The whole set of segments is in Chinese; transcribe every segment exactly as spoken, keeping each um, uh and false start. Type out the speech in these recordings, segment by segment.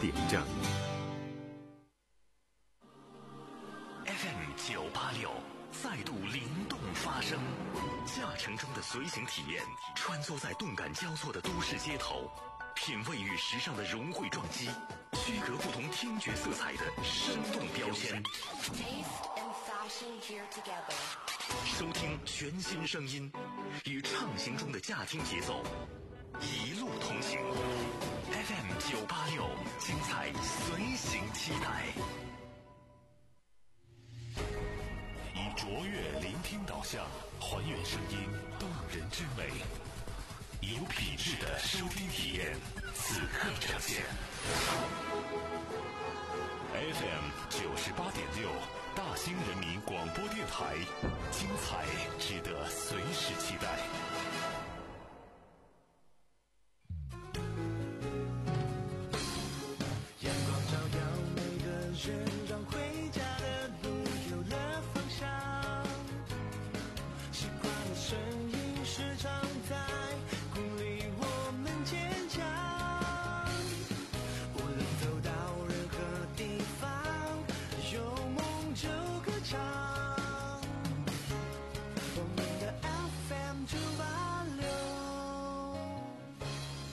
点正。 F M 九八六再度灵动发声，驾乘中的随行体验，穿梭在动感交错的都市街头，品味与时尚的融汇撞击，区隔不同听觉色彩的生动标签。收听全新声音，与畅行中的驾听节奏，一路同行。F M 九八六，精彩随行期待。以卓越聆听导向，还原声音动人之美，有品质的收听体验，此刻呈现。F M 九十八点六，大兴人民广播电台，精彩值得随时期待。 阳光照耀每个人，让回家的路有了方向。习惯的声音时常在鼓励我们坚强。无论走到任何地方，有梦就歌唱。我们的 F M 九八六。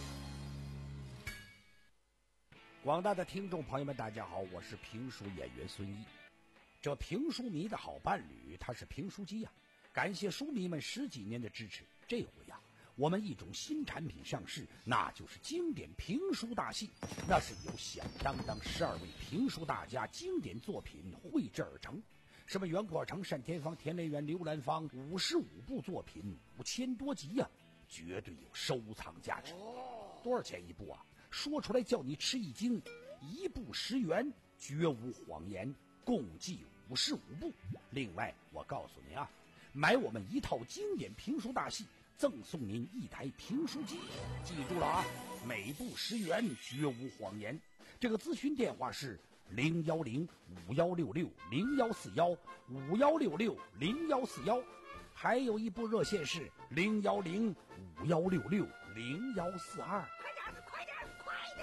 广大的听众朋友们，大家好，我是评书演员孙一。这评书迷的好伴侣，他是评书机呀、啊。感谢书迷们十几年的支持，这回呀、啊，我们一种新产品上市，那就是经典评书大戏。那是由响当当十二位评书大家经典作品绘制而成，什么袁阔成、单田芳、田连元、刘兰芳，五十五部作品，五千多集呀、啊，绝对有收藏价值。多少钱一部啊？说出来叫你吃一惊，一部十元，绝无谎言，共计五十五部。另外，我告诉您啊，买我们一套经典评书大戏，赠送您一台评书机。记住了啊，每部十元，绝无谎言。这个咨询电话是零幺零五幺六六零幺四幺五幺六六零幺四幺，还有一部热线是零幺零五幺六六零幺四二。快点，快点，快点！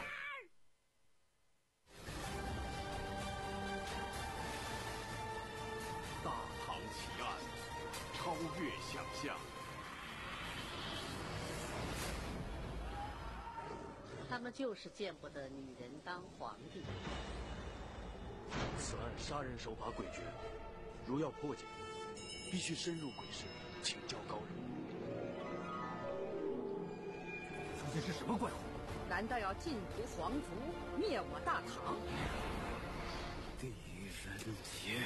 大唐奇案，超越想象。 他们就是见不得女人当皇帝。 此案杀人手法诡谲，如要破解，必须深入鬼市，请教高人。 究竟是什么怪物？ 难道要尽屠皇族，灭我大唐？ 狄仁杰。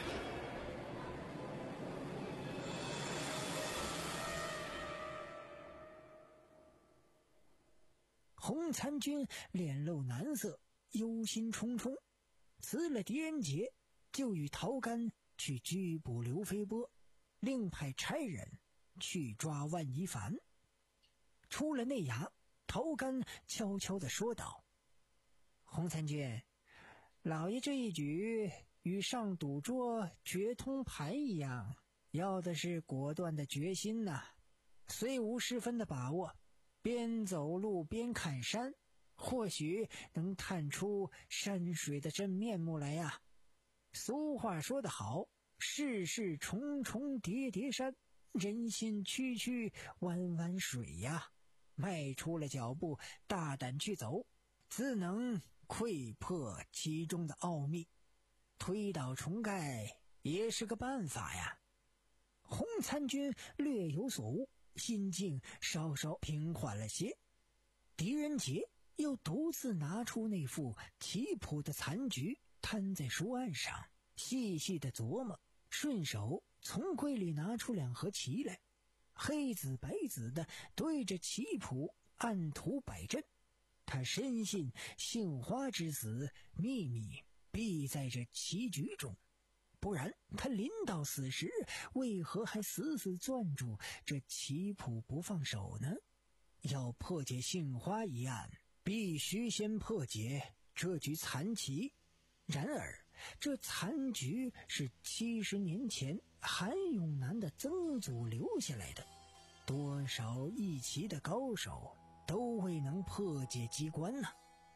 洪参军脸露难色，忧心忡忡，辞了狄仁杰，就与陶干去拘捕刘飞波，另派差人去抓万一凡。出了内衙，陶干悄悄地说道：洪参军，老爷这一举与上赌桌决通牌一样，要的是果断的决心呐、啊。虽无十分的把握，边走路边看山，或许能探出山水的真面目来呀。俗话说得好，世事重重叠叠山，人心曲曲弯弯水呀。迈出了脚步，大胆去走，自能窥破其中的奥秘。推倒重盖也是个办法呀。洪参军略有所悟，心境稍稍平缓了些。狄仁杰又独自拿出那副棋谱的残局，摊在书案上，细细的琢磨，顺手从柜里拿出两盒棋来，黑子白子的对着棋谱按图摆阵。他深信杏花之死秘密必在这棋局中，不然他临到死时为何还死死攥住这棋谱不放手呢？要破解杏花一案，必须先破解这局残棋。然而这残局是七十年前韩永南的曾祖留下来的，多少一棋的高手都未能破解机关呢、啊。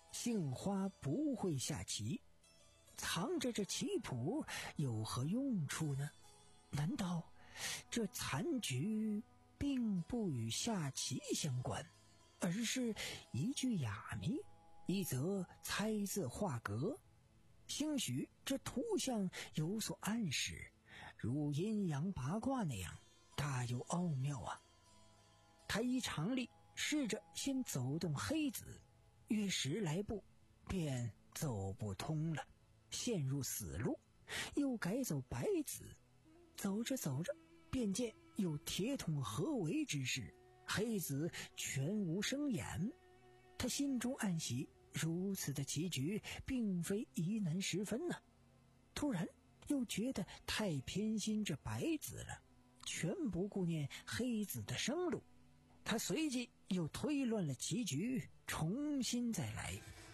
杏花不会下棋，藏着这棋谱有何用处呢？难道这残局并不与下棋相关，而是一句哑谜，一则猜字画格？兴许这图像有所暗示，如阴阳八卦那样，大有奥妙啊！他依常理试着先走动黑子，约十来步，便走不通了，陷入死路，又改走白子，走着走着，便见有铁桶合围之势，黑子全无生眼。他心中暗喜，如此的棋局并非疑难十分呢、啊。突然又觉得太偏心这白子了，全不顾念黑子的生路。他随即又推乱了棋局，重新再来。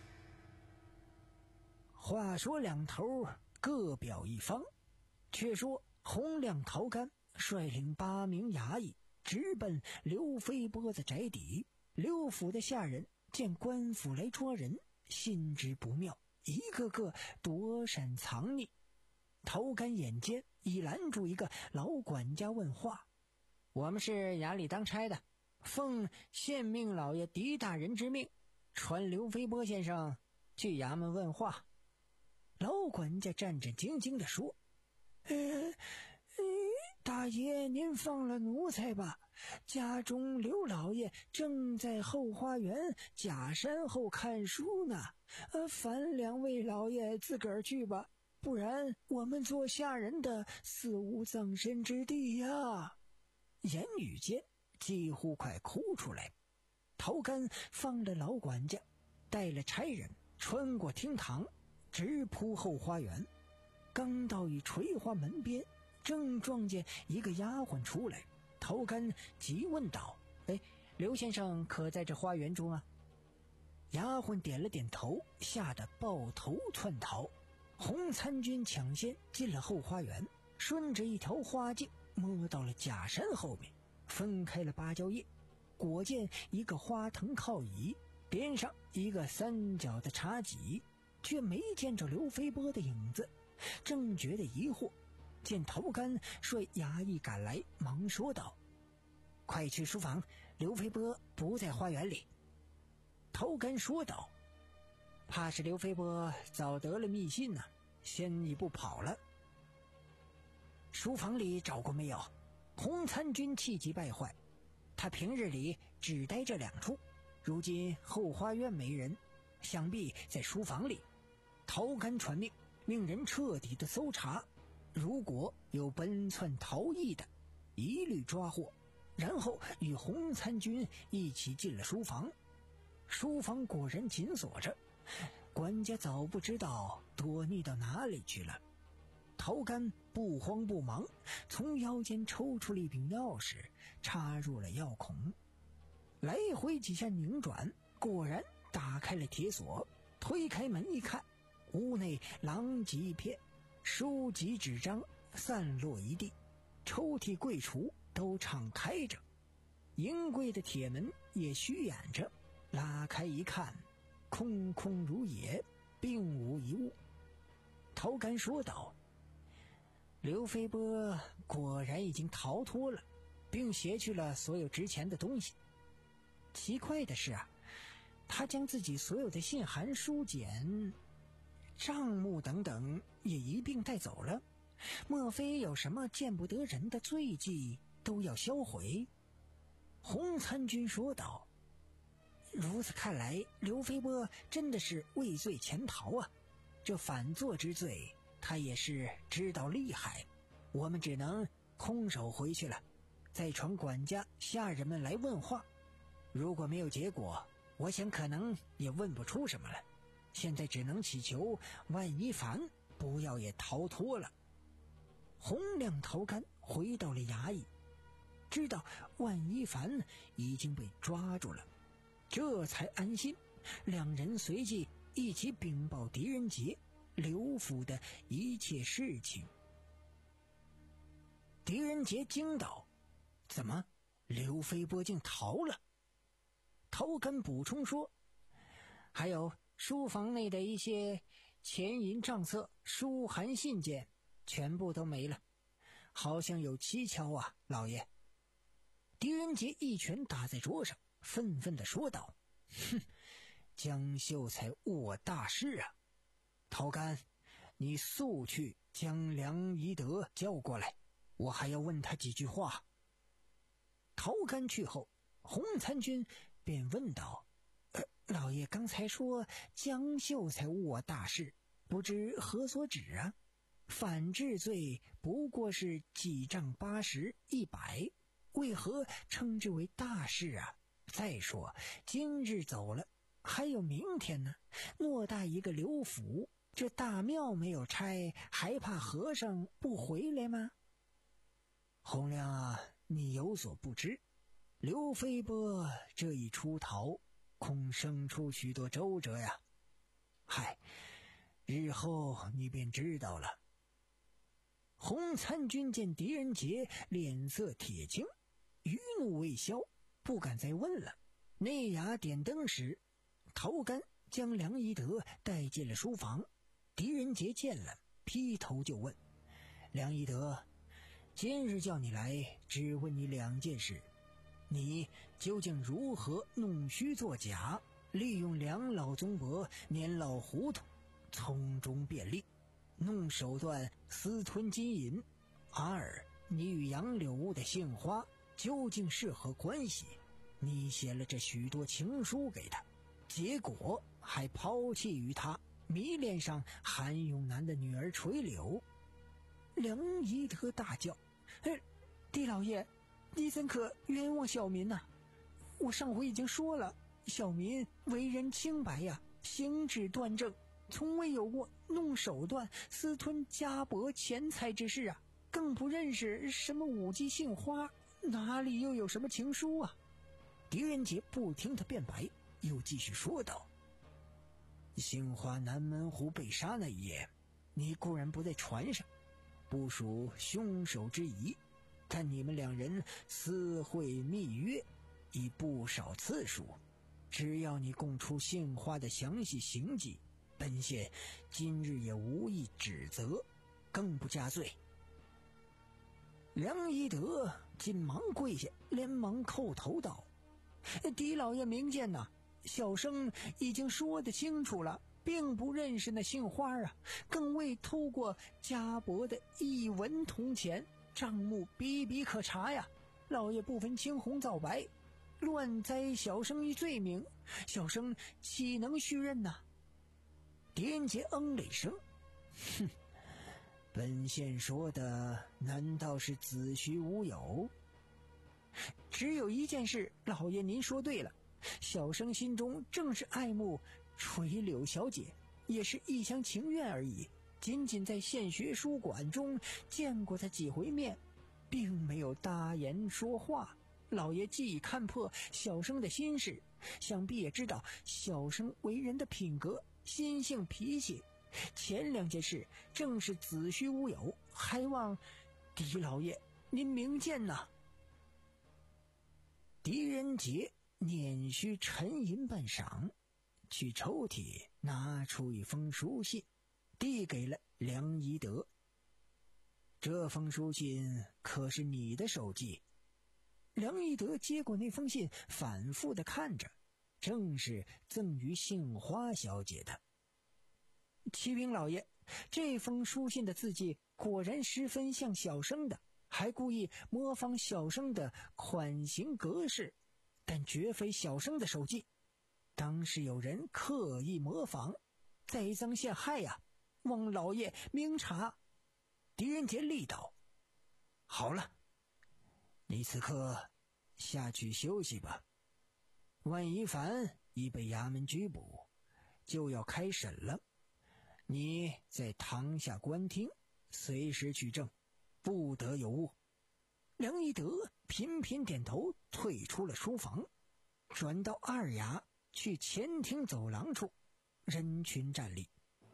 话说两头各表一方，却说洪亮、陶干率领八名衙役直奔刘飞波的宅邸。刘府的下人见官府来捉人，心知不妙，一个个躲闪藏匿。陶干眼尖，已拦住一个老管家问话：“我们是衙里当差的，奉县命老爷狄大人之命，传刘飞波先生去衙门问话。”老管家战战兢兢地说：“呃，呃，大爷您放了奴才吧，家中刘老爷正在后花园假山后看书呢，呃，烦两位老爷自个儿去吧，不然我们做下人的死无葬身之地呀。”言语间几乎快哭出来。陶干放了老管家，带了差人穿过厅堂，直扑后花园。刚到与垂花门边，正撞见一个丫鬟出来。陶干急问道：“哎，刘先生可在这花园中啊？”丫鬟点了点头，吓得抱头窜逃。洪参军抢先进了后花园，顺着一条花径摸到了假山后面，分开了芭蕉叶，果见一个花藤靠椅，边上一个三角的茶几，却没见着刘飞波的影子。正觉得疑惑，见陶干率衙役赶来，忙说道：“快去书房，刘飞波不在花园里。”陶干说道：“怕是刘飞波早得了密信呢、啊，先一步跑了。”书房里找过没有？洪参军气急败坏，他平日里只待这两处，如今后花园没人，想必在书房里。陶干传命，命人彻底的搜查，如果有奔窜逃逸的，一律抓获，然后与洪参军一起进了书房。书房果然紧锁着，管家早不知道躲匿到哪里去了。陶干不慌不忙，从腰间抽出了一柄钥匙，插入了钥孔，来回几下拧转，果然打开了铁锁。推开门一看，屋内狼藉一片，书籍纸张散落一地，抽屉柜橱都敞开着，银柜的铁门也虚掩着。拉开一看，空空如也，并无一物。陶干说道：“刘飞波果然已经逃脱了，并携去了所有值钱的东西。奇怪的是啊，他将自己所有的信函、书简、账目等等也一并带走了，莫非有什么见不得人的罪迹都要销毁？”洪参军说道：“如此看来，刘飞波真的是畏罪潜逃啊！这反坐之罪，他也是知道厉害。我们只能空手回去了，再传管家、下人们来问话。如果没有结果，我想可能也问不出什么来。现在只能祈求万一凡不要也逃脱了。”洪亮、陶干回到了衙役，知道万一凡已经被抓住了，这才安心。两人随即一起禀报狄仁杰刘府的一切事情。狄仁杰惊道：“怎么，刘飞波竟逃了？”陶干补充说：“还有书房内的一些钱银账册、书函信件全部都没了，好像有蹊跷啊，老爷。狄仁杰一拳打在桌上，愤愤地说道：哼，江秀才误我大事啊！陶干，你速去将梁宜德叫过来，我还要问他几句话。陶干去后，洪参军便问道：呃，老爷刚才说江秀才误我大事，不知何所指啊？反治罪不过是几丈八十一百，为何称之为大事啊？再说今日走了，还有明天呢。偌大一个刘府，这大庙没有拆，还怕和尚不回来吗？洪亮啊，你有所不知，刘飞波这一出逃，恐生出许多周折呀。嗨，日后你便知道了。洪参军见狄仁杰脸色铁青，余怒未消，不敢再问了。内衙点灯时，陶干将梁宜德带进了书房。狄仁杰见了，劈头就问：梁宜德，今日叫你来，只问你两件事，你究竟如何弄虚作假，利用梁老宗伯年老糊涂，从中便利，弄手段私吞金银？二，你与杨柳屋的杏花究竟是何关系？你写了这许多情书给他，结果还抛弃于他，迷恋上韩永南的女儿垂柳。梁宜德大叫：哎，狄老爷，你怎可冤枉小民呢、啊？我上回已经说了，小民为人清白呀、啊，行止端正，从未有过弄手段私吞家帛钱财之事啊，更不认识什么舞姬杏花，哪里又有什么情书啊？狄仁杰不听他辩白，又继续说道：杏花南门湖被杀那一夜，你固然不在船上，不属凶手之疑，但你们两人私会密约已不少次数，只要你供出杏花的详细行迹，本县今日也无意指责，更不加罪。梁宜德紧忙跪下，连忙叩头道：狄老爷明鉴呐、啊，小生已经说得清楚了，并不认识那杏花啊，更未偷过家帛的一文铜钱，账目比比可查呀。老爷不分青红皂白，乱栽小生一罪名，小生岂能虚认呐、啊？狄仁杰嗯了一声，哼，本县说的难道是子虚乌有？只有一件事，老爷您说对了，小生心中正是爱慕垂柳小姐，也是一厢情愿而已，仅仅在县学书馆中见过她几回面，并没有搭言说话。老爷既已看破小生的心事，想必也知道小生为人的品格、心性、脾气，前两件事正是子虚乌有，还望狄老爷您明鉴呐。狄仁杰捻须沉吟半晌，去抽屉拿出一封书信，递给了梁宜德。这封书信可是你的手迹？梁宜德接过那封信，反复地看着，正是赠于杏花小姐的。启禀老爷，这封书信的字迹果然十分像小生的，还故意模仿小生的款行格式，但绝非小生的手迹，当是有人刻意模仿，栽赃陷害呀、啊！望老爷明察。狄仁杰力道：好了，你此刻下去休息吧。万一凡已被衙门拘捕，就要开审了，你在堂下观听，随时取证，不得有误。梁宜德频频点头，退出了书房，转到二衙去前厅走廊处，人群站立。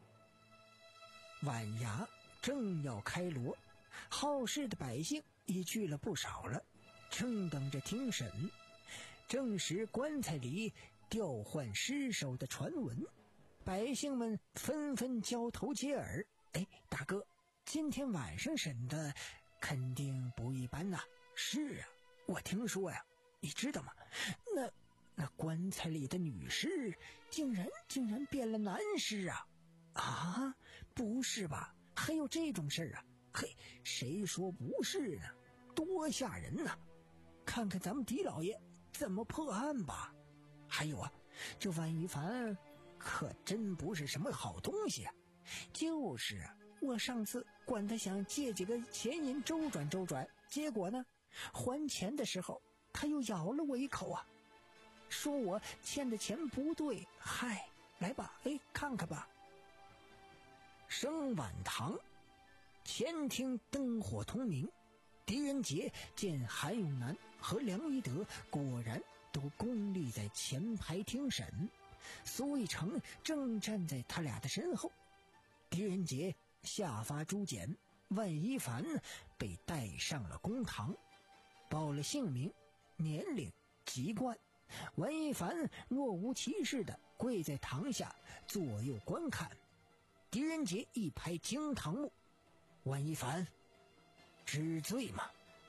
晚衙正要开锣，好事的百姓已聚了不少了，正等着听审。正时棺材里调换尸首的传闻， 百姓们纷纷交头接耳。哎，大哥，今天晚上审的肯定不一般呐。是啊，我听说呀，你知道吗？那那棺材里的女尸竟然竟然变了男尸啊！啊，不是吧？还有这种事儿啊？嘿，谁说不是呢？多吓人呐！看看咱们狄老爷怎么破案吧。还有啊，这万一凡可真不是什么好东西啊。就是啊，我上次管他想借几个钱银周转周转，结果呢，还钱的时候他又咬了我一口啊，说我欠的钱不对。嗨，来吧，哎，看看吧。升晚堂，前厅灯火通明。狄仁杰见韩永南和梁一德果然都恭立在前排听审，苏一成正站在他俩的身后。狄仁杰下发朱简，万一凡被带上了公堂，报了姓名、年龄、籍贯。万一凡若无其事地跪在堂下左右观看。狄仁杰一拍惊堂木：万一凡知罪吗？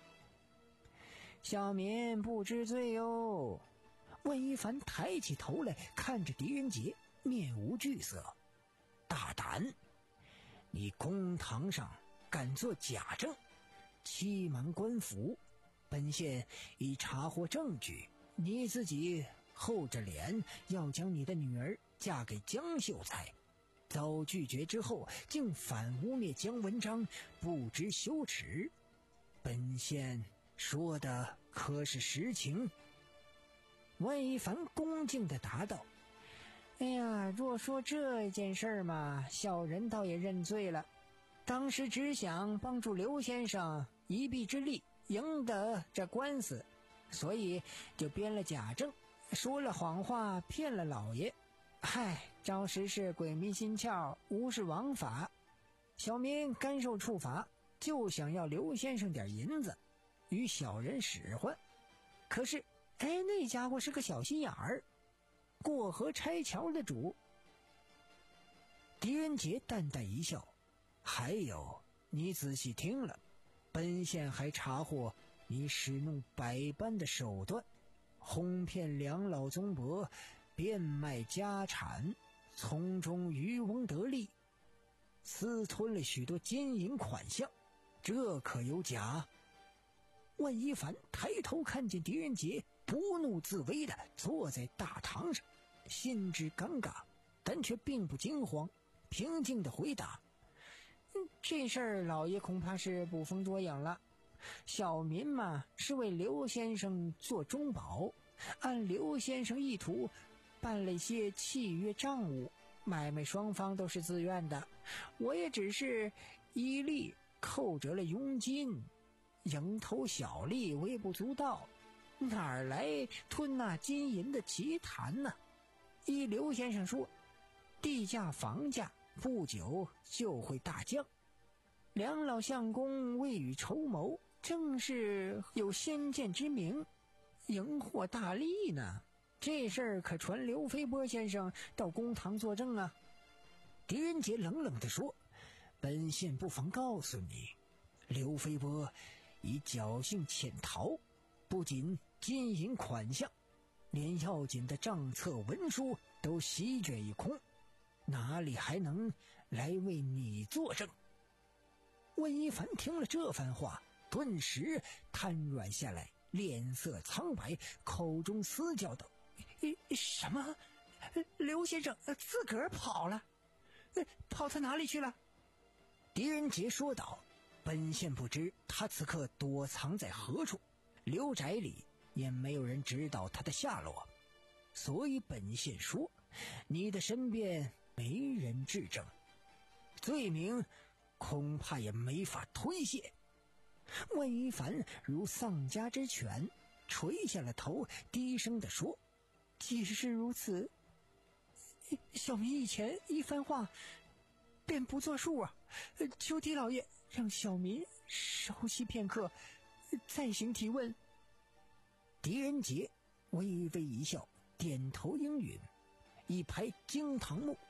小民不知罪哟。万一凡抬起头来看着狄仁杰，面无惧色。大胆！你公堂上敢做假证，欺瞒官府，本县已查获证据，你自己厚着脸要将你的女儿嫁给江秀才，遭拒绝之后竟反污蔑江文章，不知羞耻，本县说的可是实情？万一凡恭敬地答道：哎呀，若说这件事嘛，小人倒也认罪了。当时只想帮助刘先生一臂之力赢得这官司，所以就编了假证，说了谎话骗了老爷。嗨，招时是鬼迷心窍，无视王法，小民甘受处罚，就想要刘先生点银子与小人使唤。可是哎，那家伙是个小心眼儿，过河拆桥的主。狄仁杰淡淡一笑：还有，你仔细听了，本县还查获你使用百般的手段，哄骗两老宗伯，变卖家产，从中渔翁得利，私吞了许多金银款项，这可有假？万一凡抬头看见狄仁杰不怒自威地坐在大堂上，心知尴尬，但却并不惊慌，平静地回答：这事儿老爷恐怕是捕风捉影了，小民嘛是为刘先生做中保，按刘先生意图办了一些契约账务，买卖双方都是自愿的，我也只是依例扣折了佣金，蝇头小利，微不足道，哪来吞那金银的奇谈呢？依刘先生说，地价房价不久就会大降，两老相公未雨绸缪，正是有先见之明，赢获大利呢。这事儿可传刘飞波先生到公堂作证啊。狄仁杰冷冷地说：本县不妨告诉你，刘飞波以侥幸潜逃，不仅金银款项，连要紧的账册文书都席卷一空，哪里还能来为你作证？温一凡听了这番话，顿时瘫软下来，脸色苍白，口中嘶叫道：什么？刘先生自个儿跑了？跑他哪里去了？狄仁杰说道：本县不知他此刻躲藏在何处，刘宅里也没有人知道他的下落，所以本县说你的身边没人质证，罪名恐怕也没法推卸。万一凡如丧家之犬，垂下了头，低声地说：既是如此，小民以前一番话便不作数啊，求狄老爷让小民稍息片刻，再行提问。狄仁杰微微一笑，点头应允，一拍惊堂木：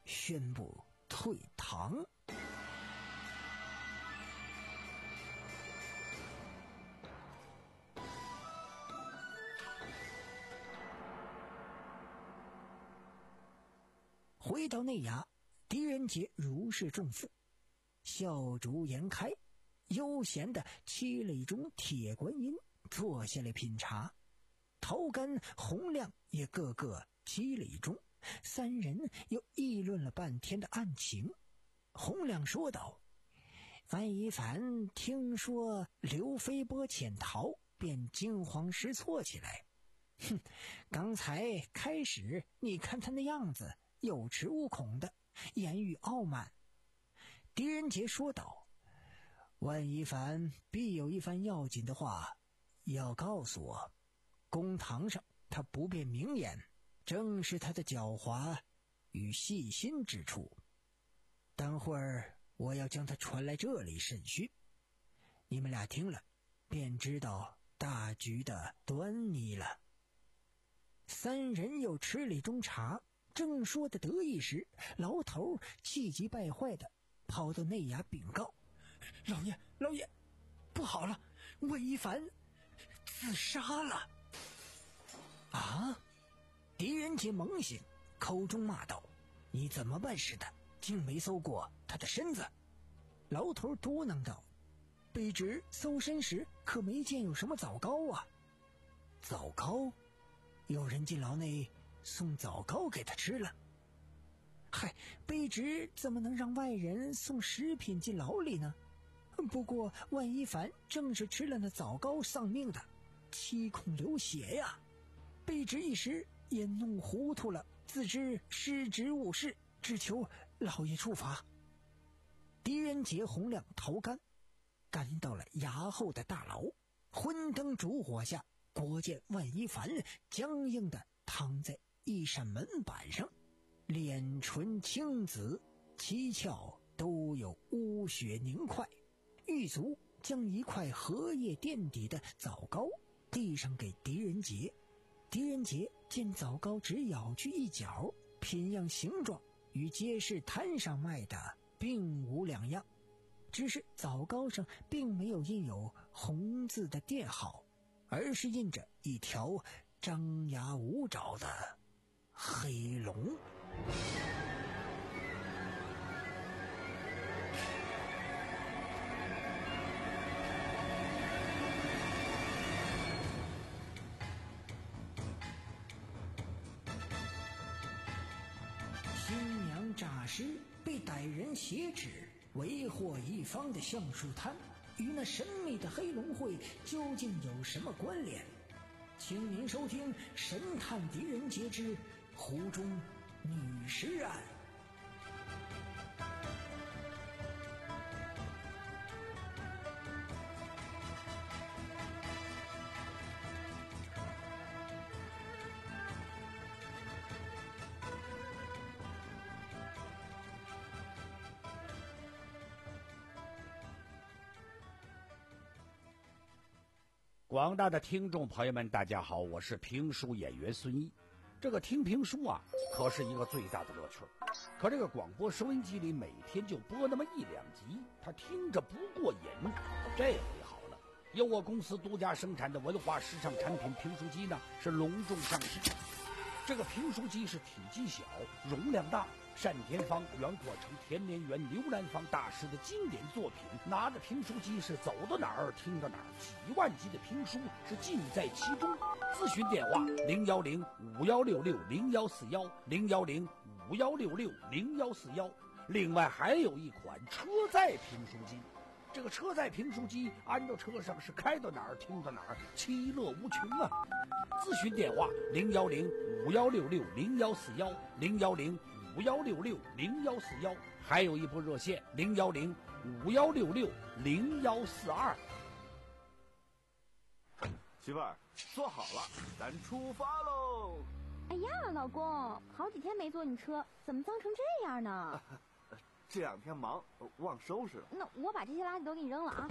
宣布退堂。回到内衙，狄仁杰如释重负，笑逐颜开，悠闲地沏了一盅铁观音，坐下来品茶。陶干、洪亮也个个沏了一盅，三人又议论了半天的案情。洪亮说道：范一凡听说刘飞波潜逃，便惊慌失措起来。哼，刚才开始你看他那样子，有恃无恐的，言语傲慢。狄仁杰说道：万一凡必有一番要紧的话要告诉我，公堂上他不便明言，正是他的狡猾与细心之处。等会儿我要将他传来这里审讯，你们俩听了便知道大局的端倪了。三人又吃了一盅茶，正说的得意时，老头气急败坏的跑到内衙禀告：老爷老爷，不好了，魏一凡自杀了。啊！狄仁杰猛醒，口中骂道：你怎么办事的，竟没搜过他的身子？老头嘟囔道：卑职搜身时可没见有什么枣糕啊。枣糕？有人进牢内送枣糕给他吃了？嗨，卑职怎么能让外人送食品进牢里呢？不过万一凡正是吃了那枣糕丧命的，七孔流血呀！卑职一时也弄糊涂了，自知失职误事，只求老爷处罚。狄仁杰、洪亮、陶干赶到了衙后的大牢，昏灯烛火下，果见万一凡僵硬地躺在一扇门板上，脸唇青紫，七窍都有污血凝块。狱卒将一块荷叶垫底的枣糕递上给狄仁杰。狄仁杰见枣糕只咬去一角，品样形状与街市摊上卖的并无两样，只是枣糕上并没有印有红字的店号，而是印着一条张牙舞爪的黑龙。新娘诈尸被歹人挟持，为祸一方的橡树滩与那神秘的黑龙会究竟有什么关联？请您收听《神探狄仁杰之湖中女尸案》。 广大的听众朋友们，大家好，我是评书演员孙一。这个听评书啊，可是一个最大的乐趣。可这个广播收音机里每天就播那么一两集，他听着不过瘾。这回好了，由我公司独家生产的文化时尚产品评书机呢，是隆重上市。这个评书机是体积小，容量大，单田芳、袁阔成、田连元、刘兰芳大师的经典作品。拿着评书机是走到哪儿听到哪儿，几万集的评书是尽在其中。咨询电话零幺零五幺六六零幺四幺零幺零五幺六六零幺四幺。另外还有一款车载评书机。这个车载评书机安到车上是开到哪儿听到哪儿，其乐无穷啊！咨询电话零幺零五幺六六零幺四幺零幺零五幺六六零幺四幺，还有一部热线零幺零五幺六六零幺四二。 媳妇儿，坐好了，咱出发喽！ 哎呀，老公，好几天没坐你车，怎么脏成这样呢？ 啊这两天忙，忘收拾了。 那我把这些垃圾都给你扔了啊！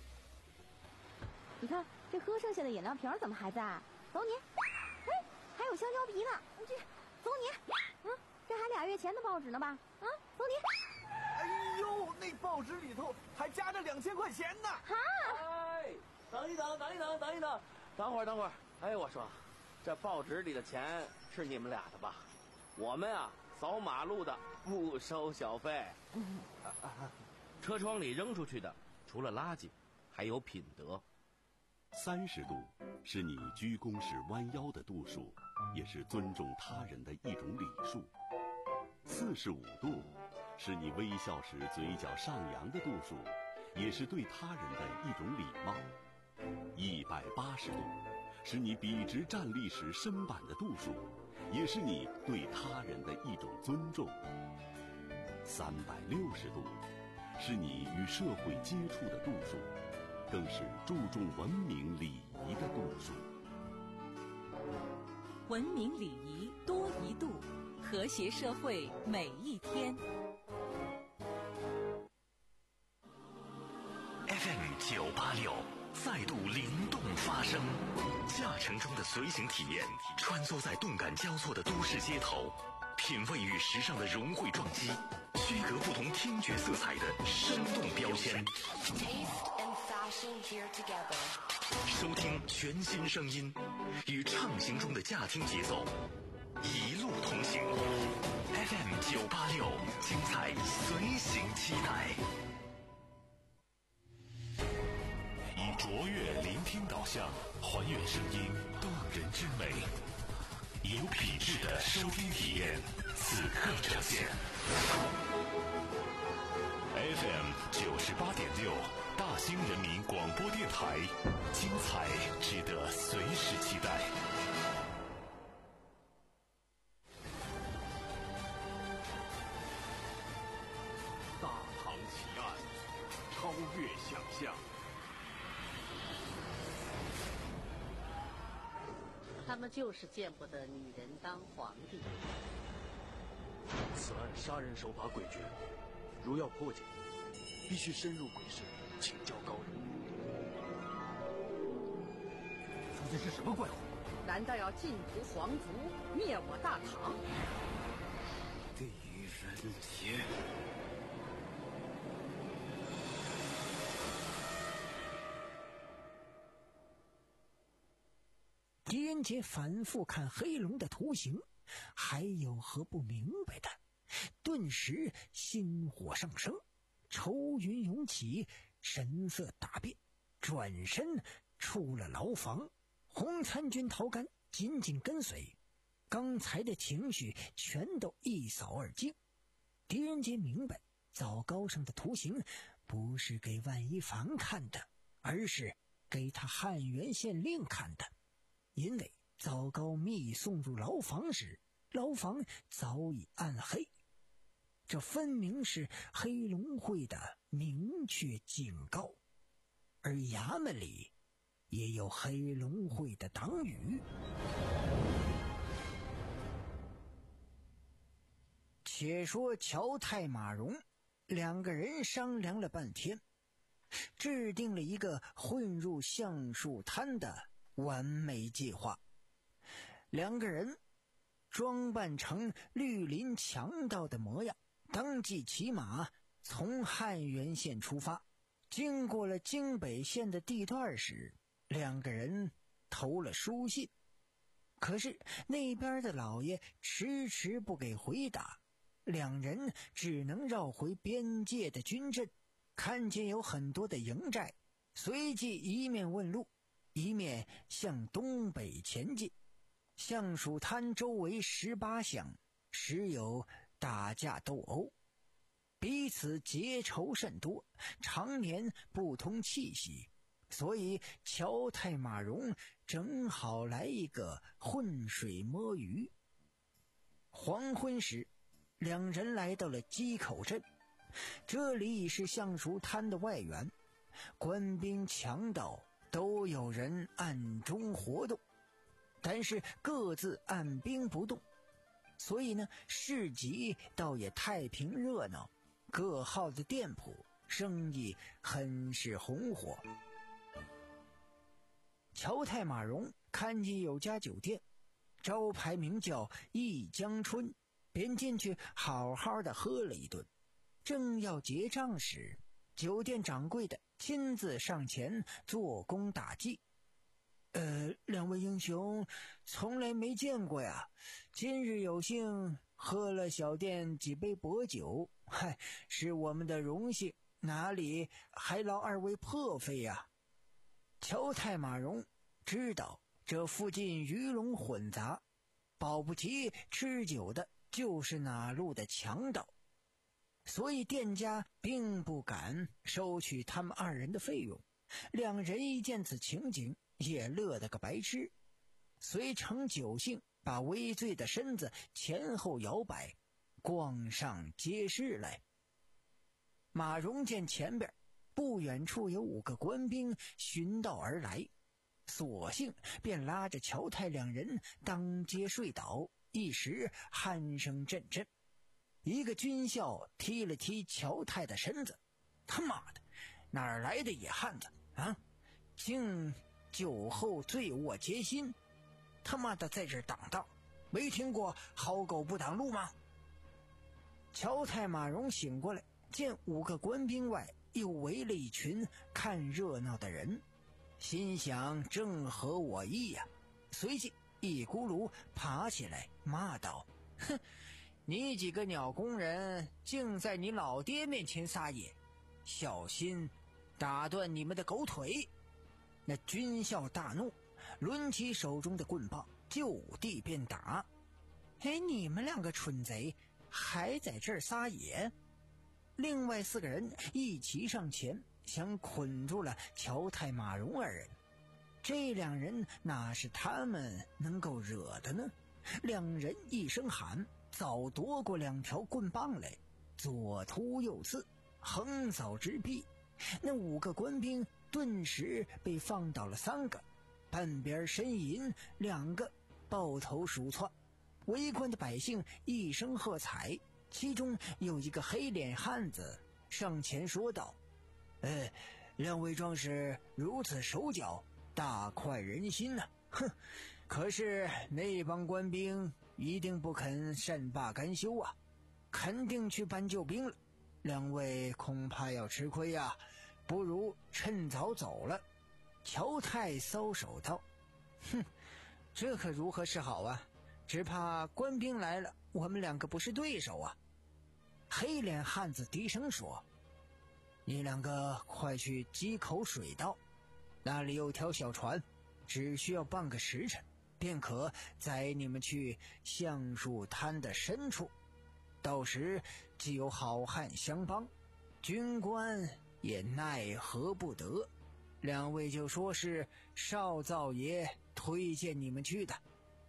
你看这喝剩下的饮料瓶怎么还在？走你！哎，还有香蕉皮呢！这走你！嗯，这还还俩月前的报纸呢吧？啊，走你！ 哎呦，那报纸里头还夹着两千块钱呢！ 哈！ 哎，等一等，等一等，等一等，等会儿，等会儿。哎，我说，这报纸里的钱是你们俩的吧？我们啊，扫马路的不收小费。 车窗里扔出去的，除了垃圾，还有品德。 三十度是你鞠躬时弯腰的度数，也是尊重他人的一种礼数。四十五度是你微笑时嘴角上扬的度数，也是对他人的一种礼貌。一百八十度是你笔直站立时身板的度数，也是你对他人的一种尊重。三百六十度是你与社会接触的度数，更是注重文明礼仪的度数。 文明礼仪多一度，和谐社会每一天。 F M 九八六再度灵动发声，驾乘中的随行体验，穿梭在动感交错的都市街头，品味与时尚的融汇撞击，区隔不同听觉色彩的生动标签。收听全新声音，与畅行中的驾听节奏，一路同行。F M 九八六，精彩随行期待。以卓越聆听导向，还原声音动人之美，有品质的收听体验，此刻呈现。F M 九十八点六，大兴人民广播电台，精彩值得随时期待。 大唐奇案，超越想象。 他们就是见不得女人当皇帝。 此案杀人手法诡谲，如要破解，必须深入鬼市，请教高人。 这是什么怪物？ 难道要尽除皇族，灭我大唐？ 狄仁杰。 狄仁杰反复看黑龙的图形，还有何不明白的？顿时心火上升，愁云涌起，神色大变，转身出了牢房。红参军陶干紧紧跟随，刚才的情绪全都一扫而尽。狄仁杰明白，枣糕上的图形不是给万一凡看的，而是给他汉元县令看的。因为枣糕密送入牢房时，牢房早已暗黑，这分明是黑龙会的明确警告，而衙门里也有黑龙会的党羽。且说乔太马荣两个人商量了半天，制定了一个混入橡树滩的完美计划。两个人装扮成绿林强盗的模样，当即骑马从汉元县出发。经过了京北县的地段时，两个人投了书信，可是那边的老爷迟迟不给回答，两人只能绕回边界的军阵，看见有很多的营寨，随即一面问路，一面向东北前进。橡树滩周围十八乡时有打架斗殴，彼此结仇甚多，常年不通气息，所以乔太马荣正好来一个浑水摸鱼。黄昏时，两人来到了鸡口镇，这里已是橡树滩的外缘，官兵强盗都有人暗中活动，但是各自按兵不动，所以呢，市集倒也太平热闹，各号的店铺生意很是红火。乔太马荣看见有家酒店，招牌名叫一江春， 便进去好好的喝了一顿。正要结账时，酒店掌柜的亲自上前做工打记。呃，两位英雄从来没见过呀，今日有幸喝了小店几杯薄酒，嗨，是我们的荣幸，哪里还劳二位破费呀？乔太马荣知道这附近鱼龙混杂，保不齐吃酒的就是哪路的强盗，所以店家并不敢收取他们二人的费用。两人一见此情景，也乐得个白痴，遂乘酒兴，把微醉的身子前后摇摆，逛上街市来。马荣见前边不远处有五个官兵寻道而来，索性便拉着乔太两人当街睡倒，一时鼾声阵阵。一个军校踢了踢乔太的身子，他妈的，哪儿来的野汉子啊？竟酒后醉卧街心，他妈的在这儿挡道，没听过好狗不挡路吗？乔太马荣醒过来，见五个官兵外又围了一群看热闹的人，心想正合我意呀、啊，随即一咕噜爬起来骂道：哼，你几个鸟工人竟在你老爹面前撒野，小心打断你们的狗腿！那军校大怒，抡起手中的棍棒就地便打。哎，你们两个蠢贼还在这儿撒野！另外四个人一齐上前，想捆住了乔太马荣二人。这两人哪是他们能够惹的呢？两人一声喊，早夺过两条棍棒来，左突右刺，横扫直逼。那五个官兵顿时被放倒了三个，半边呻吟，两个抱头鼠窜。围观的百姓一声喝彩，其中有一个黑脸汉子上前说道：呃，两位壮士如此手脚，大快人心呐、啊！哼，可是那帮官兵一定不肯善罢甘休啊，肯定去搬救兵了，两位恐怕要吃亏呀、啊，不如趁早走了。乔太搔首道：哼，这可如何是好啊，只怕官兵来了，我们两个不是对手啊。黑脸汉子低声说：你两个快去鸡口水道，那里有条小船，只需要半个时辰便可载你们去橡树滩的深处，到时既有好汉相帮，军官也奈何不得。两位就说是少灶爷推荐你们去的。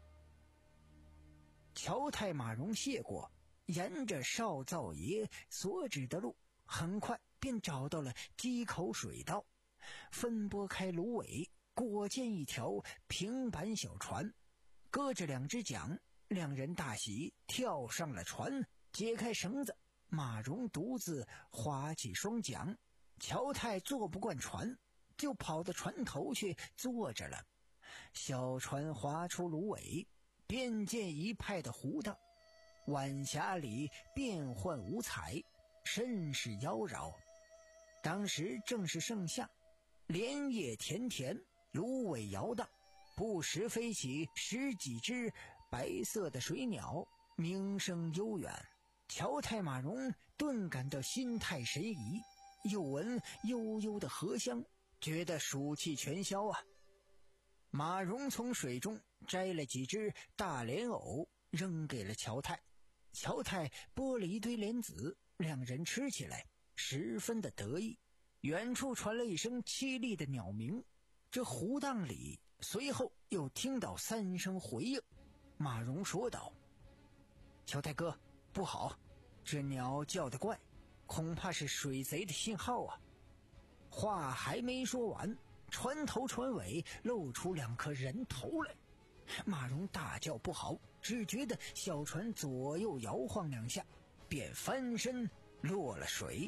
乔太马荣谢过，沿着少灶爷所指的路，很快便找到了鸡口水道，分拨开芦苇，果见一条平板小船，搁着两只桨，两人大喜，跳上了船，解开绳子，马荣独自划起双桨。乔太坐不惯船，就跑到船头去坐着了。小船划出芦苇，便见一派的湖道，晚霞里变幻五彩，甚是妖娆。当时正是盛夏，莲叶田田，芦苇摇荡，不时飞起十几只白色的水鸟，鸣声悠远。乔太马荣顿感到心态神怡，又闻悠悠的荷香，觉得暑气全消啊。马荣从水中摘了几只大莲藕，扔给了乔太。乔太剥了一堆莲子，两人吃起来十分的得意。远处传来一声凄厉的鸟鸣，这湖荡里随后又听到三声回应。马荣说道：乔太哥，不好，这鸟叫得怪，恐怕是水贼的信号啊。话还没说完，船头船尾露出两颗人头来。马荣大叫不好，只觉得小船左右摇晃两下，便翻身落了水。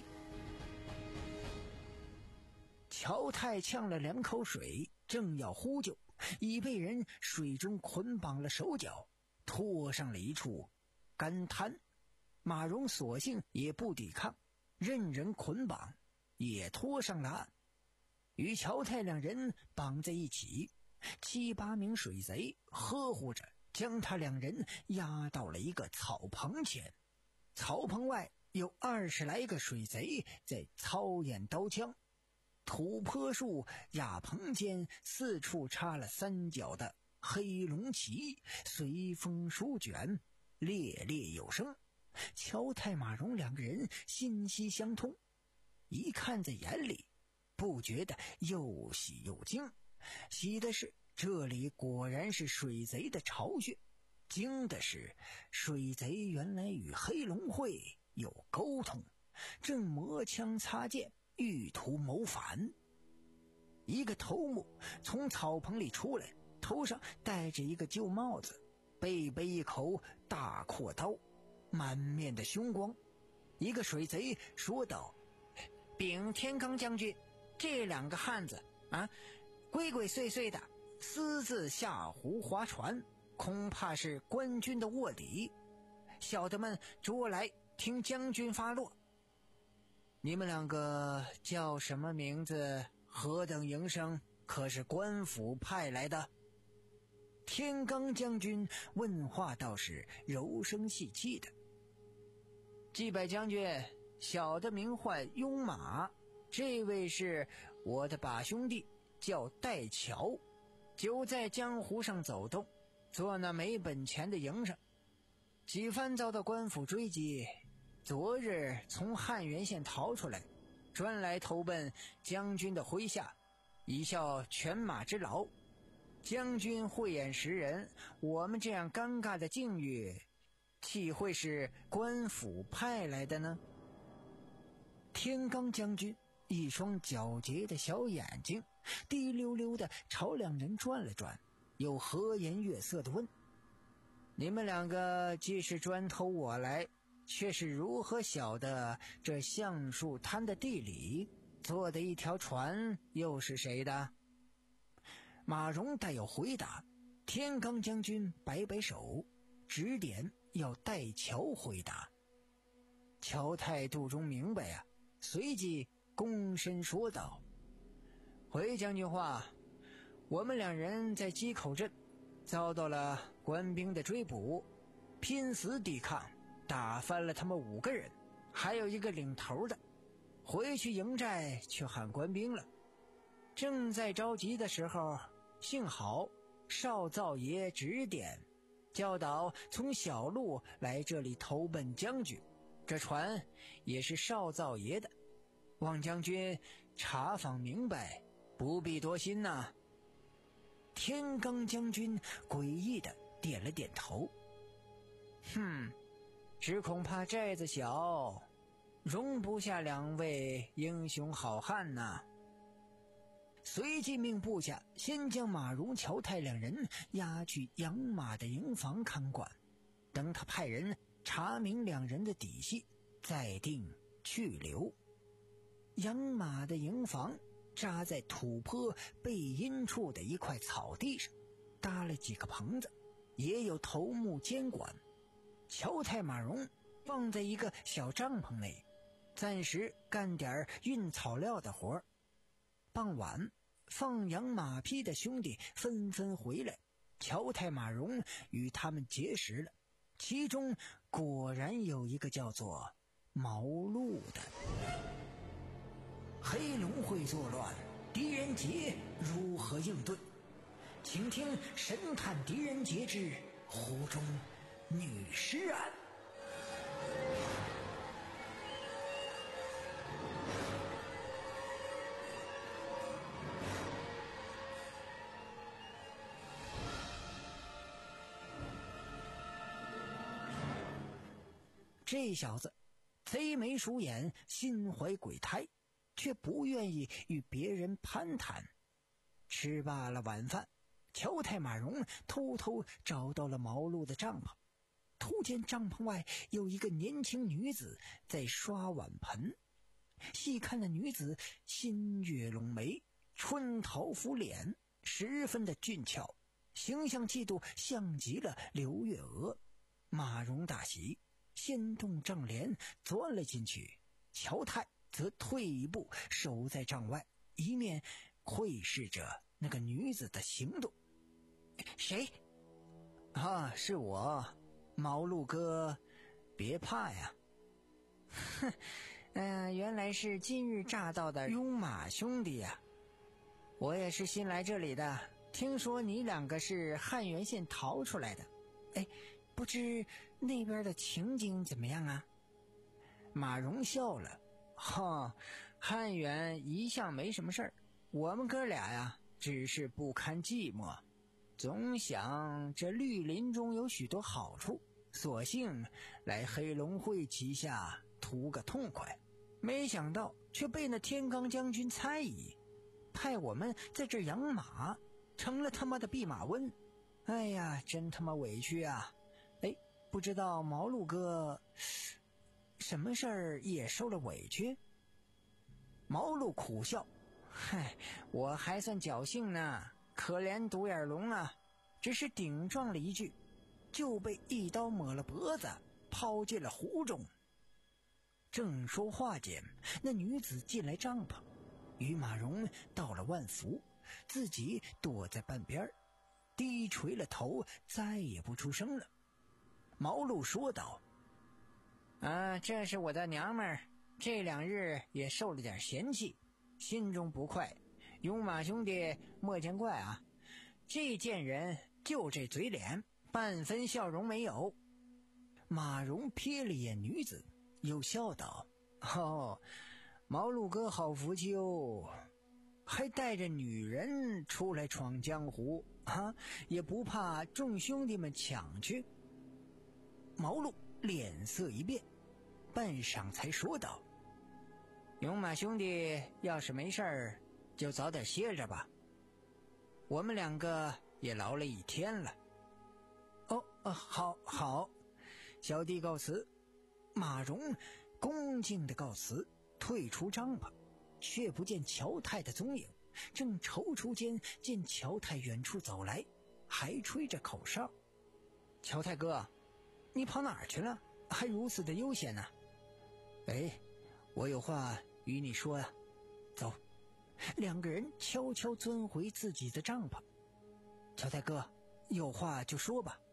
乔太呛了两口水，正要呼救，已被人水中捆绑了手脚，拖上了一处干瘫。马蓉索性也不抵抗，任人捆绑，也拖上了岸，与乔太两人绑在一起。七八名水贼呵护着，将他两人押到了一个草棚前。草棚外有二十来个水贼在操演刀枪，土坡树压棚间四处插了三角的黑龙旗，随风舒卷，猎猎有声。乔太马蓉两个人心息相通，一看在眼里，不觉得又喜又惊。喜的是这里果然是水贼的巢穴，惊的是水贼原来与黑龙会有沟通，正磨枪擦剑，欲图谋反。一个头目从草棚里出来，头上戴着一个旧帽子，背背一口大阔刀，满面的凶光。一个水贼说道：禀天罡将军，这两个汉子啊，鬼鬼祟祟的私自下湖划船，恐怕是官军的卧底，小的们捉来听将军发落。你们两个叫什么名字？何等营生？可是官府派来的？天罡将军问话倒是柔声细气的。祭拜将军，小的名唤雍马，这位是我的把兄弟，叫戴乔，久在江湖上走动，做那没本钱的营生，几番遭到官府追击，昨日从汉源县逃出来，专来投奔将军的麾下，以效犬马之劳。将军慧眼识人，我们这样尴尬的境遇，岂会是官府派来的呢？天罡将军一双皎洁的小眼睛滴溜溜的朝两人转了转，又和颜悦色地问：你们两个既是专偷我来，却是如何晓得这橡树滩的地理？坐的一条船又是谁的？马蓉待有回答，天罡将军摆摆手，指点要戴乔回答。乔太肚中明白啊，随即躬身说道：回将军话，我们两人在鸡口镇遭到了官兵的追捕，拼死抵抗，打翻了他们五个人，还有一个领头的，回去营寨去喊官兵了。正在着急的时候，幸好少灶爷指点，教导从小路来这里投奔将军，这船也是少灶爷的，望将军查访明白，不必多心呐、啊。天罡将军诡异的点了点头，哼，只恐怕寨子小，容不下两位英雄好汉呐、啊。随即命部下先将马蓉、乔太两人押去养马的营房看管，等他派人查明两人的底细，再定去留。养马的营房扎在土坡背阴处的一块草地上，搭了几个棚子，也有头目监管。乔太马蓉放在一个小帐篷内，暂时干点运草料的活。傍晚，放养马匹的兄弟纷纷回来，乔太马蓉与他们结识了，其中果然有一个叫做毛路的。黑龙会作乱，狄仁杰如何应对？请听神探狄仁杰之湖中女尸案。这小子贼眉鼠眼，心怀鬼胎，却不愿意与别人攀谈。吃罢了晚饭，乔太马蓉偷偷找到了毛路的帐篷，突见帐篷外有一个年轻女子在刷碗盆。细看那女子新月拢眉，春桃拂脸，十分的俊俏，形象气度像极了刘月娥。 马荣大喜，掀动帐帘钻了进去，乔太则退一步守在帐外，一面窥视着那个女子的行动。谁？啊，是我，毛路哥，别怕呀。哼，嗯、呃，原来是今日乍到的拥马兄弟呀。我也是新来这里的，听说你两个是汉源县逃出来的。哎，不知那边的情景怎么样啊？马荣笑了，哈，汉源一向没什么事儿，我们哥俩呀，只是不堪寂寞，总想这绿林中有许多好处，索性来黑龙会旗下图个痛快，没想到却被那天罡将军猜疑，派我们在这养马，成了他妈的弼马温。哎呀，真他妈委屈啊！哎，不知道毛路哥什么事儿也受了委屈？毛路苦笑，嗨，我还算侥幸呢，可怜独眼龙啊，只是顶撞了一句，就被一刀抹了脖子，抛进了湖中。正说话间，那女子进来帐篷，与马荣道了万福，自己躲在半边，低垂了头，再也不出声了。毛路说道：啊，这是我的娘们儿，这两日也受了点嫌弃，心中不快，拥马兄弟莫见怪啊，这贱人就这嘴脸，半分笑容没有。马荣瞥了一眼女子，又笑道：哦，毛路哥好福气哦，还带着女人出来闯江湖啊，也不怕众兄弟们抢去。毛路脸色一变，半晌才说道：勇马兄弟要是没事儿，就早点歇着吧，我们两个也劳了一天了。哦，哦好好，小弟告辞。马荣恭敬的告辞，退出帐篷，却不见乔太的踪影。正踌躇间，见乔太远处走来，还吹着口哨。乔太哥，你跑哪儿去了？还如此的悠闲呢、啊？哎，我有话与你说呀、啊。走。两个人悄悄钻回自己的帐篷。乔太哥，有话就说吧。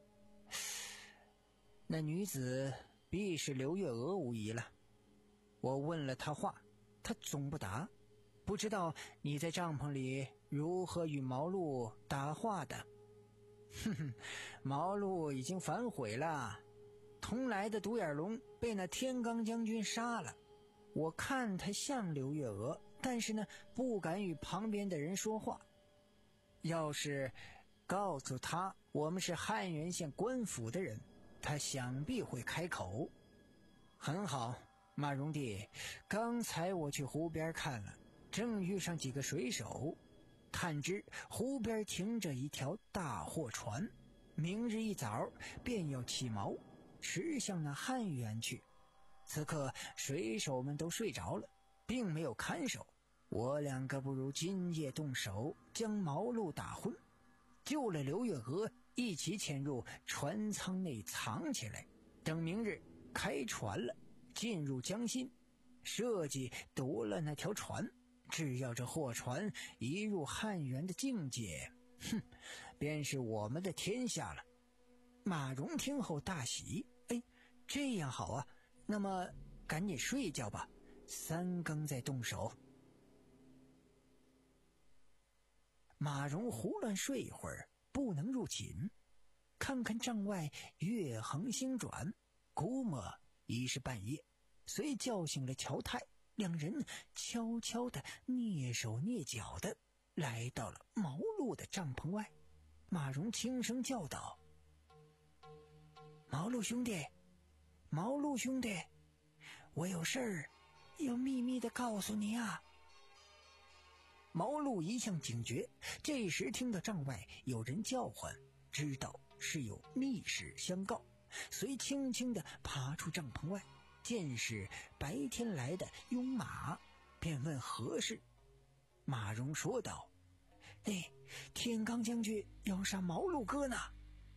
那女子必是刘月娥无疑了。我问了她话，她总不答。不知道你在帐篷里如何与毛路答话的？哼哼，毛路已经反悔了。同来的独眼龙被那天罡将军杀了。我看他像刘月娥，但是呢，不敢与旁边的人说话。要是告诉他我们是汉源县官府的人，他想必会开口。很好，马荣弟，刚才我去湖边看了，正遇上几个水手，探知湖边停着一条大货船，明日一早便要起锚，驶向那汉源去。此刻水手们都睡着了，并没有看守。我两个不如今夜动手，将毛路打昏，救了刘月娥，一起潜入船舱内藏起来，等明日开船了，进入江心，设计夺了那条船。只要这货船一入汉源的境界，哼，便是我们的天下了。马荣听后大喜，哎，这样好啊，那么赶紧睡觉吧，三更再动手。马荣胡乱睡一会儿，不能入寝，看看帐外月横星转，估摸已是半夜，遂叫醒了乔太。两人悄悄地蹑手蹑脚地来到了毛路的帐篷外。马荣轻声叫道：毛路兄弟，毛路兄弟，我有事儿要秘密地告诉你啊。毛路一向警觉，这时听到帐外有人叫唤，知道是有密事相告，遂轻轻地爬出帐篷外，见是白天来的拥马，便问何事。马荣说道：哎，天罡将军要杀毛路哥呢。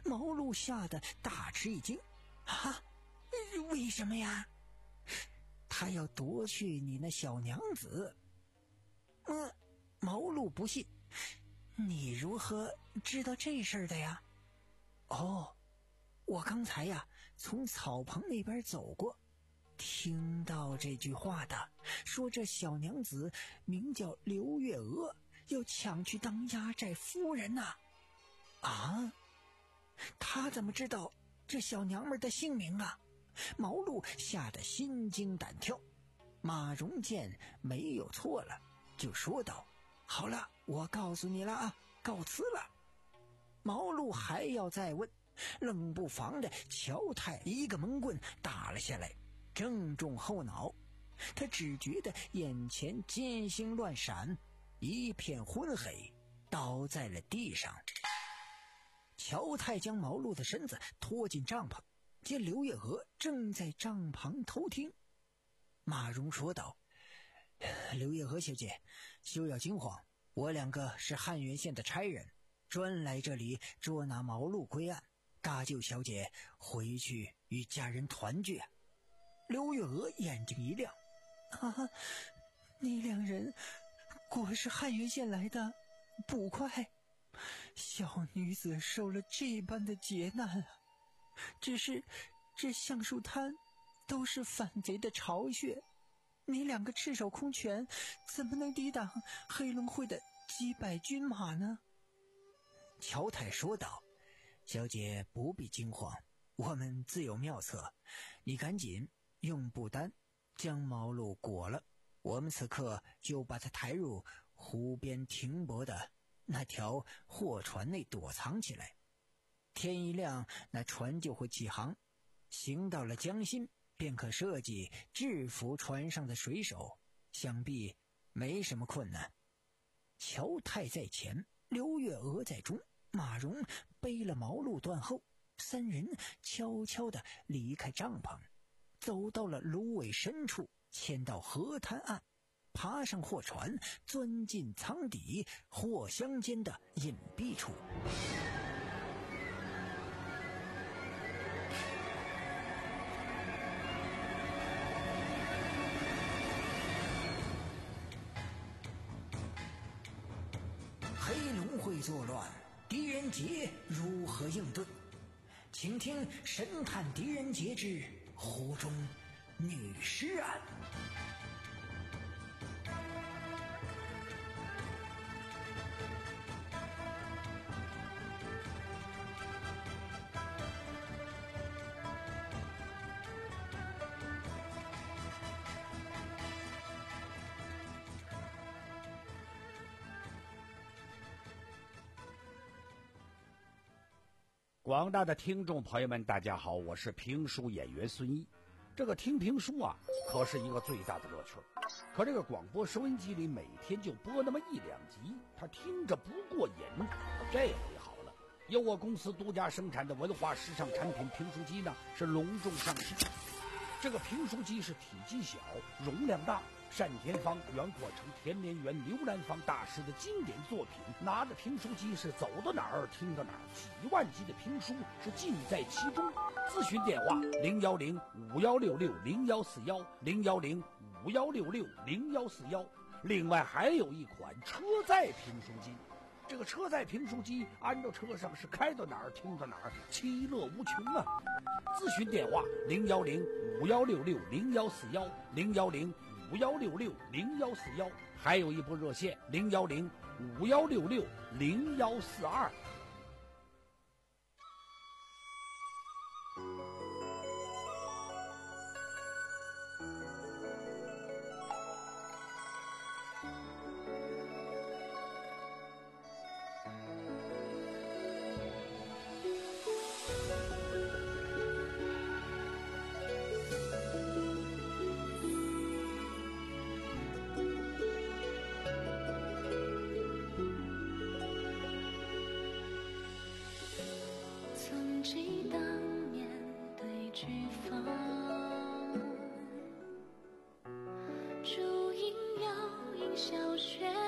毛路吓得大吃一惊。啊，为什么呀？他要夺去你那小娘子。嗯，毛路不信。你如何知道这事儿的呀？哦，我刚才呀从草棚那边走过，听到这句话的，说这小娘子名叫刘月娥，要抢去当压寨夫人呐、啊！啊，他怎么知道这小娘们的姓名啊？毛路吓得心惊胆跳。马荣见没有错了，就说道：好了，我告诉你了啊，告辞了。毛路还要再问，冷不防的乔太一个闷棍打了下来，正中后脑。他只觉得眼前金星乱闪，一片昏黑，倒在了地上。乔太将毛路的身子拖进帐篷，见刘月娥正在帐旁偷听。马荣说道：刘月娥小姐，休要惊慌，我两个是汉源县的差人，专来这里捉拿毛路归案，搭救小姐回去与家人团聚。刘月娥眼睛一亮：啊，你两人果是汉源县来的捕快，小女子受了这般的劫难啊！只是这橡树滩都是反贼的巢穴，你两个赤手空拳，怎么能抵挡黑龙会的几百军马呢？乔太说道：小姐不必惊慌，我们自有妙策，你赶紧用布单将毛路裹了，我们此刻就把他抬入湖边停泊的那条货船内躲藏起来。天一亮，那船就会起航，行到了江心，便可设计制服船上的水手，想必没什么困难。乔太在前，刘月娥在中，马荣背了毛路断后，三人悄悄地离开帐篷，走到了芦苇深处，迁到河滩岸，爬上货船，钻进舱底货箱间的隐蔽处。黑龙会作乱，狄仁杰如何应对？请听神探狄仁杰之湖中女尸案。 广大的听众朋友们，大家好，我是评书演员孙一。这个听评书啊，可是一个最大的乐趣。可这个广播收音机里每天就播那么一两集，他听着不过瘾。这回好了，由我公司独家生产的文化时尚产品评书机呢，是隆重上市。这个评书机是体积小，容量大，单田芳、袁阔成、田连元、刘兰芳大师的经典作品。拿着评书机是走到哪儿听到哪儿，几万集的评书是尽在其中。咨询电话零幺零五幺六六零幺四幺零幺零五幺六六零幺四幺。另外还有一款车载评书机。这个车载评书机安到车上是开到哪儿听到哪儿，其乐无穷啊！咨询电话零幺零五幺六六零幺四幺零幺零五幺六六零幺四幺，还有一部热线零幺零五幺六六零幺四二。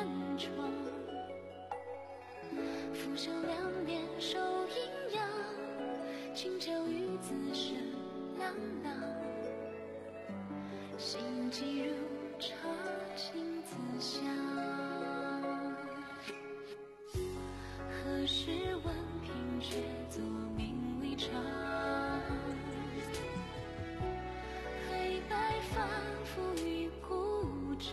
拂袖两边手阴阳。 轻巧与自身朗朗，心悸如茶情自香。何时闻凭却作名利场，黑白反复与故障，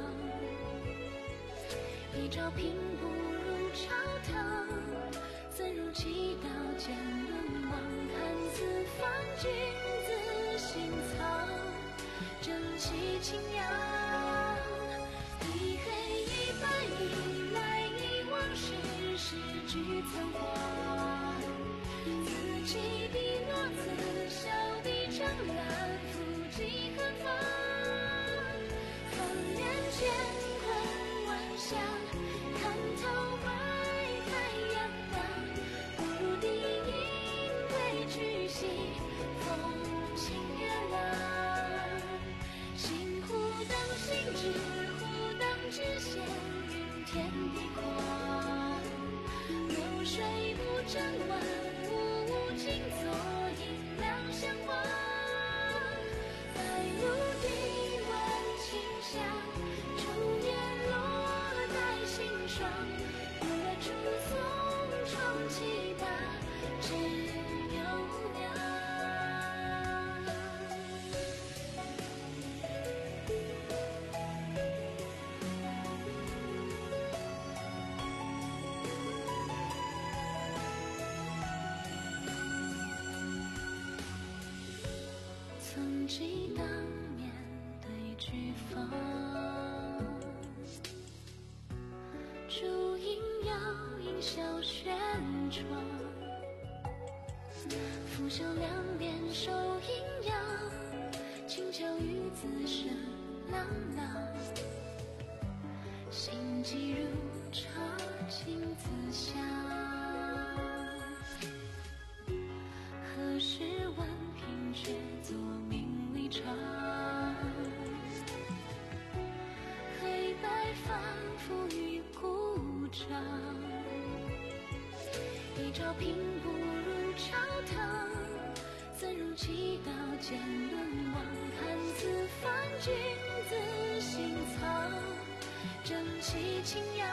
一朝平不如朝堂，怎如祈祷间沦亡，看似凡君子心藏，正气清扬。一黑一白，一来一往，世事俱曾荒。自己笔落，自笑的长蓝，负极何方？放眼乾坤万象，看透百态阳刚，不如第一归去兮，风清月朗。心忽当心知，忽当知险，云天地狂。流水不争万物静坐，阴凉相望。白露滴问清香，初叶落带心霜。有人出松窗起大，知有娘。曾记当年对菊芳，烛影摇映小轩窗，拂袖两边手阴阳，轻巧与自身朗朗，心悸如茶情自香。何时闻凭却作名利场，黑白反复与故障，一朝平不如朝堂，怎如祈祷间沦亡，看似凡君子心藏，正气清扬。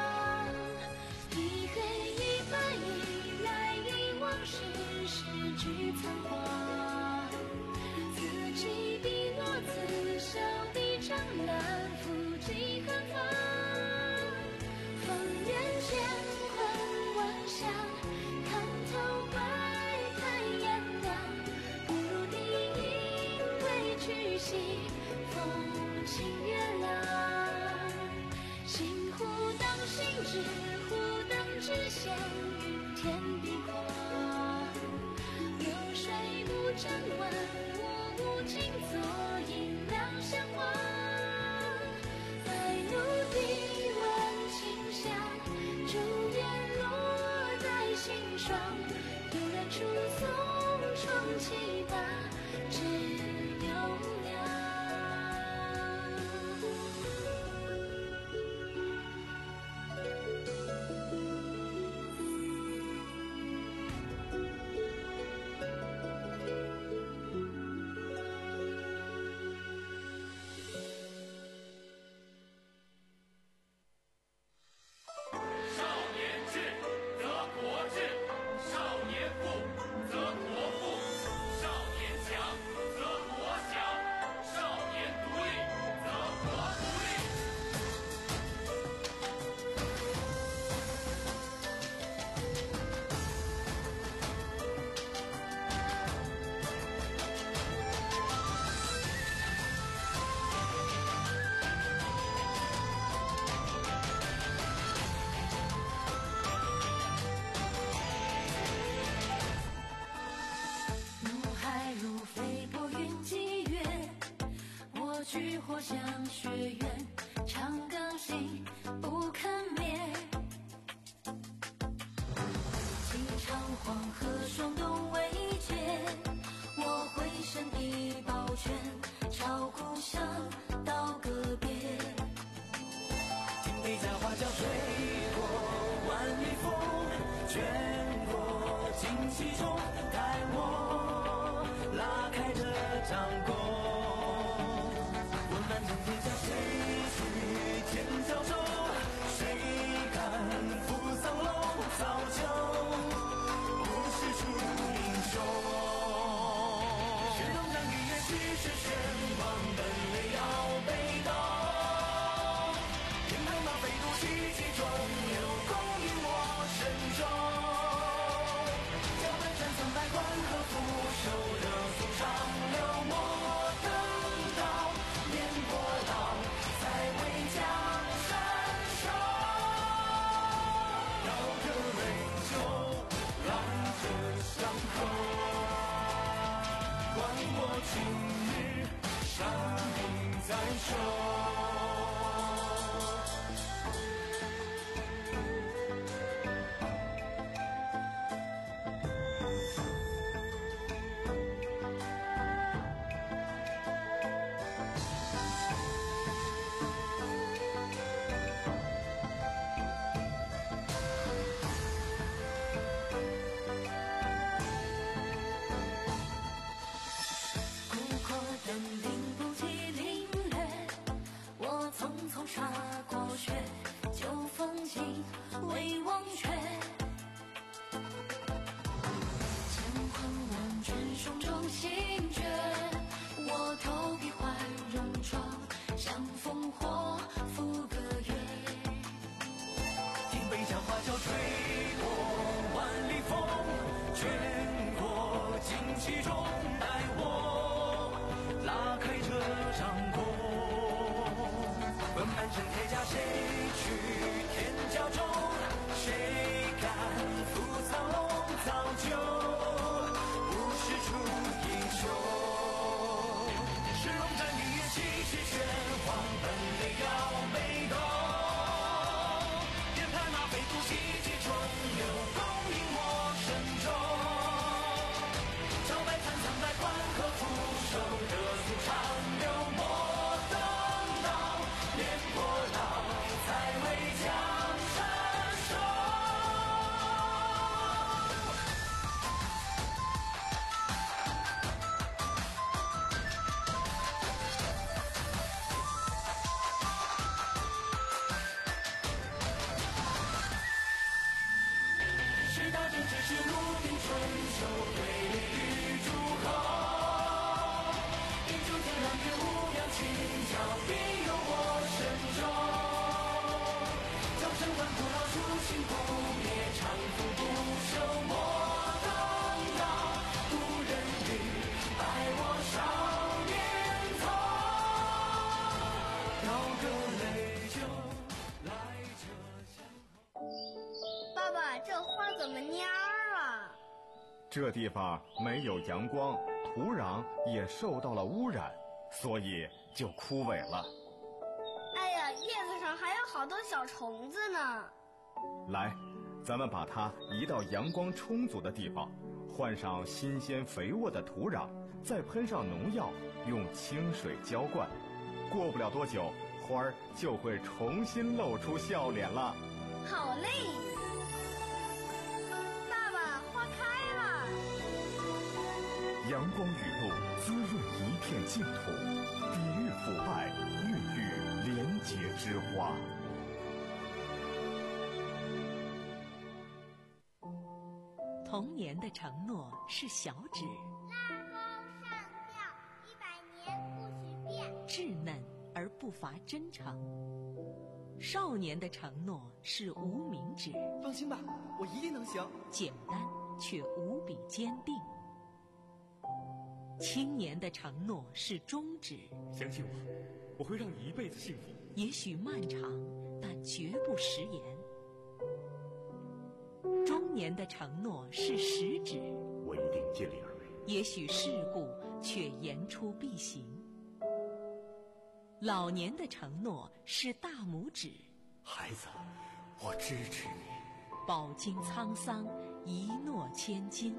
一黑一白，一来一往，世事俱曾荒。自己笔落，自笑的长蓝，负极何方？放眼乾坤万象，看透百态阳刚，不如第一归去兮，风清月朗。心忽当心知，忽当知险，云天地狂。流水不争万物静坐，阴凉相望。白露滴问清香，烛叶落带心霜。有人出松窗起大，知有娘。炬火向学院，长岗心不肯灭。几场黄河霜冻未解，我回身一抱拳，朝故乡道个别。 听你在花轿吹过万里风，卷过旌旗中，带胸中心卷，我投笔换戎装，像烽火赴歌乐。 听北疆花轿吹过万里风，卷过旌旗中，待我拉开这张弓。问半生铁甲谁去天骄中？谁敢赴苍龙？早就不是出英雄。是龙战一夜气势轩皇，本领要没动。别怕那飞渡西击中，有功引我身中。朝拜参苍白关河俯首，热俗长流莫等到，连过老才为江山守。是大政治是鲁滨春秋，对立与诸侯。饮酒天狼月无恙，清剿必有我身中。叫声唤不老，初心不灭，长风不朽，莫等到无人与拜我少年头。高歌泪酒来这相候。 爸爸，这花怎么蔫儿了？ 这地方没有阳光，土壤也受到了污染，所以就枯萎了。 哎呀，叶子上还有好多小虫子呢。 来，咱们把它移到阳光充足的地方，换上新鲜肥沃的土壤，再喷上农药，用清水浇灌。过不了多久，花儿就会重新露出笑脸了。 好嘞！爸爸，花开了。 阳光雨露滋润一片净土，抵御腐败，孕育廉洁之花。 童年的承诺是小指，稚嫩而不乏真诚；少年的承诺是无名指， 放心吧，我一定能行。 简单却无比坚定。青年的承诺是中指， 相信我，我会让你一辈子幸福。 也许漫长，但绝不食言。中年的承诺是食指， 我一定尽力而为。 也许世故，却言出必行。老年的承诺是大拇指， 孩子，我支持你。 饱经沧桑，一诺千金。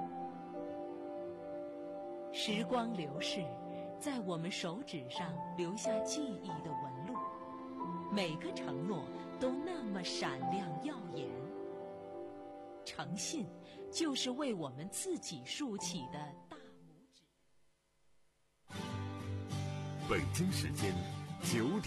时光流逝，在我们手指上留下记忆的纹路，每个承诺都那么闪亮耀眼。诚信就是为我们自己竖起的大拇指。 北京时间九点。